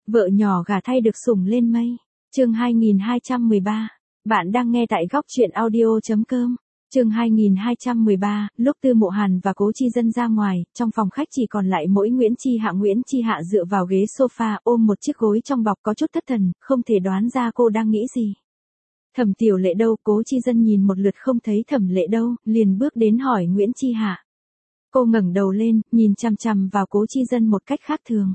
Vợ nhỏ gả thay được sủng lên mây. Chương 2213. Bạn đang nghe tại góc truyện audio.com. Chương 2213, lúc Tư Mộ Hàn và Cố Chi Dân ra ngoài, trong phòng khách chỉ còn lại mỗi Nguyễn Chi Hạ. Nguyễn Chi Hạ dựa vào ghế sofa, ôm một chiếc gối trong bọc, có chút thất thần, không thể đoán ra cô đang nghĩ gì. Thẩm Tiểu Lệ đâu? Cố Chi Dân nhìn một lượt không thấy Thẩm Lệ đâu, liền bước đến hỏi Nguyễn Chi Hạ. Cô ngẩng đầu lên, nhìn chằm chằm vào Cố Chi Dân một cách khác thường.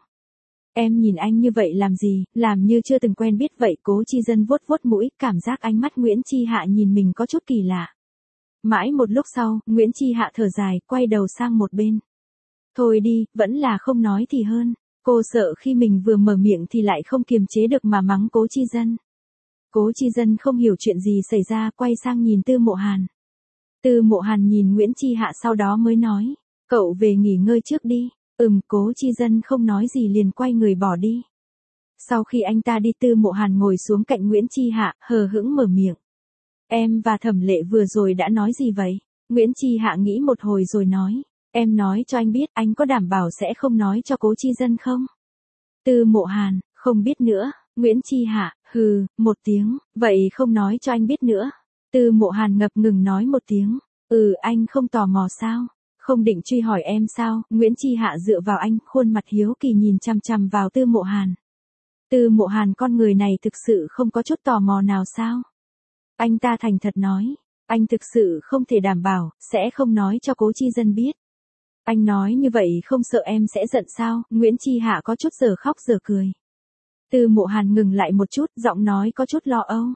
Em nhìn anh như vậy làm gì, làm như chưa từng quen biết vậy. Cố Chi Dân vuốt vuốt mũi, cảm giác ánh mắt Nguyễn Chi Hạ nhìn mình có chút kỳ lạ. Mãi một lúc sau, Nguyễn Chi Hạ thở dài, quay đầu sang một bên. Thôi đi, vẫn là không nói thì hơn. Cô sợ khi mình vừa mở miệng thì lại không kiềm chế được mà mắng Cố Chi Dân. Cố Chi Dân không hiểu chuyện gì xảy ra, quay sang nhìn Tư Mộ Hàn. Tư Mộ Hàn nhìn Nguyễn Chi Hạ sau đó mới nói, cậu về nghỉ ngơi trước đi. Cố Chi Dân không nói gì liền quay người bỏ đi. Sau khi anh ta đi, Tư Mộ Hàn ngồi xuống cạnh Nguyễn Chi Hạ, hờ hững mở miệng. Em và Thẩm Lệ vừa rồi đã nói gì vậy? Nguyễn Chi Hạ nghĩ một hồi rồi nói. Em nói cho anh biết, anh có đảm bảo sẽ không nói cho Cố Chi Dân không? Tư Mộ Hàn, không biết nữa. Nguyễn Chi Hạ, hừ, một tiếng, vậy không nói cho anh biết nữa. Tư Mộ Hàn ngập ngừng nói một tiếng. Anh không tò mò sao? Không định truy hỏi em sao? Nguyễn Chi Hạ dựa vào anh, khuôn mặt hiếu kỳ nhìn chằm chằm vào Tư Mộ Hàn. Tư Mộ Hàn, con người này thực sự không có chút tò mò nào sao? Anh ta thành thật nói, anh thực sự không thể đảm bảo, sẽ không nói cho Cố Chi Dân biết. Anh nói như vậy không sợ em sẽ giận sao? Nguyễn Chi Hạ có chút giờ khóc giờ cười. Tư Mộ Hàn ngừng lại một chút, giọng nói có chút lo âu.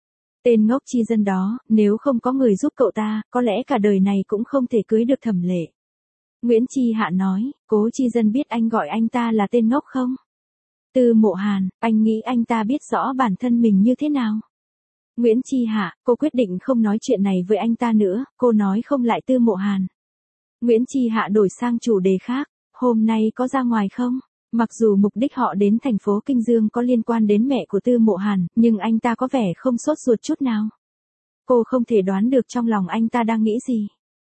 Tên ngốc Chi Dân đó, nếu không có người giúp cậu ta, có lẽ cả đời này cũng không thể cưới được Thẩm Lệ. Nguyễn Chi Hạ nói, Cố Chi Dân biết anh gọi anh ta là tên ngốc không? Tư Mộ Hàn, anh nghĩ anh ta biết rõ bản thân mình như thế nào? Nguyễn Chi Hạ, cô quyết định không nói chuyện này với anh ta nữa, cô nói không lại Tư Mộ Hàn. Nguyễn Chi Hạ đổi sang chủ đề khác, hôm nay có ra ngoài không? Mặc dù mục đích họ đến thành phố Kinh Dương có liên quan đến mẹ của Tư Mộ Hàn, nhưng anh ta có vẻ không sốt ruột chút nào. Cô không thể đoán được trong lòng anh ta đang nghĩ gì.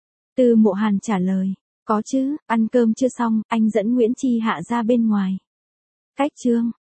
Tư Mộ Hàn trả lời, có chứ, ăn cơm chưa xong, anh dẫn Nguyễn Chi Hạ ra bên ngoài. Cách trương,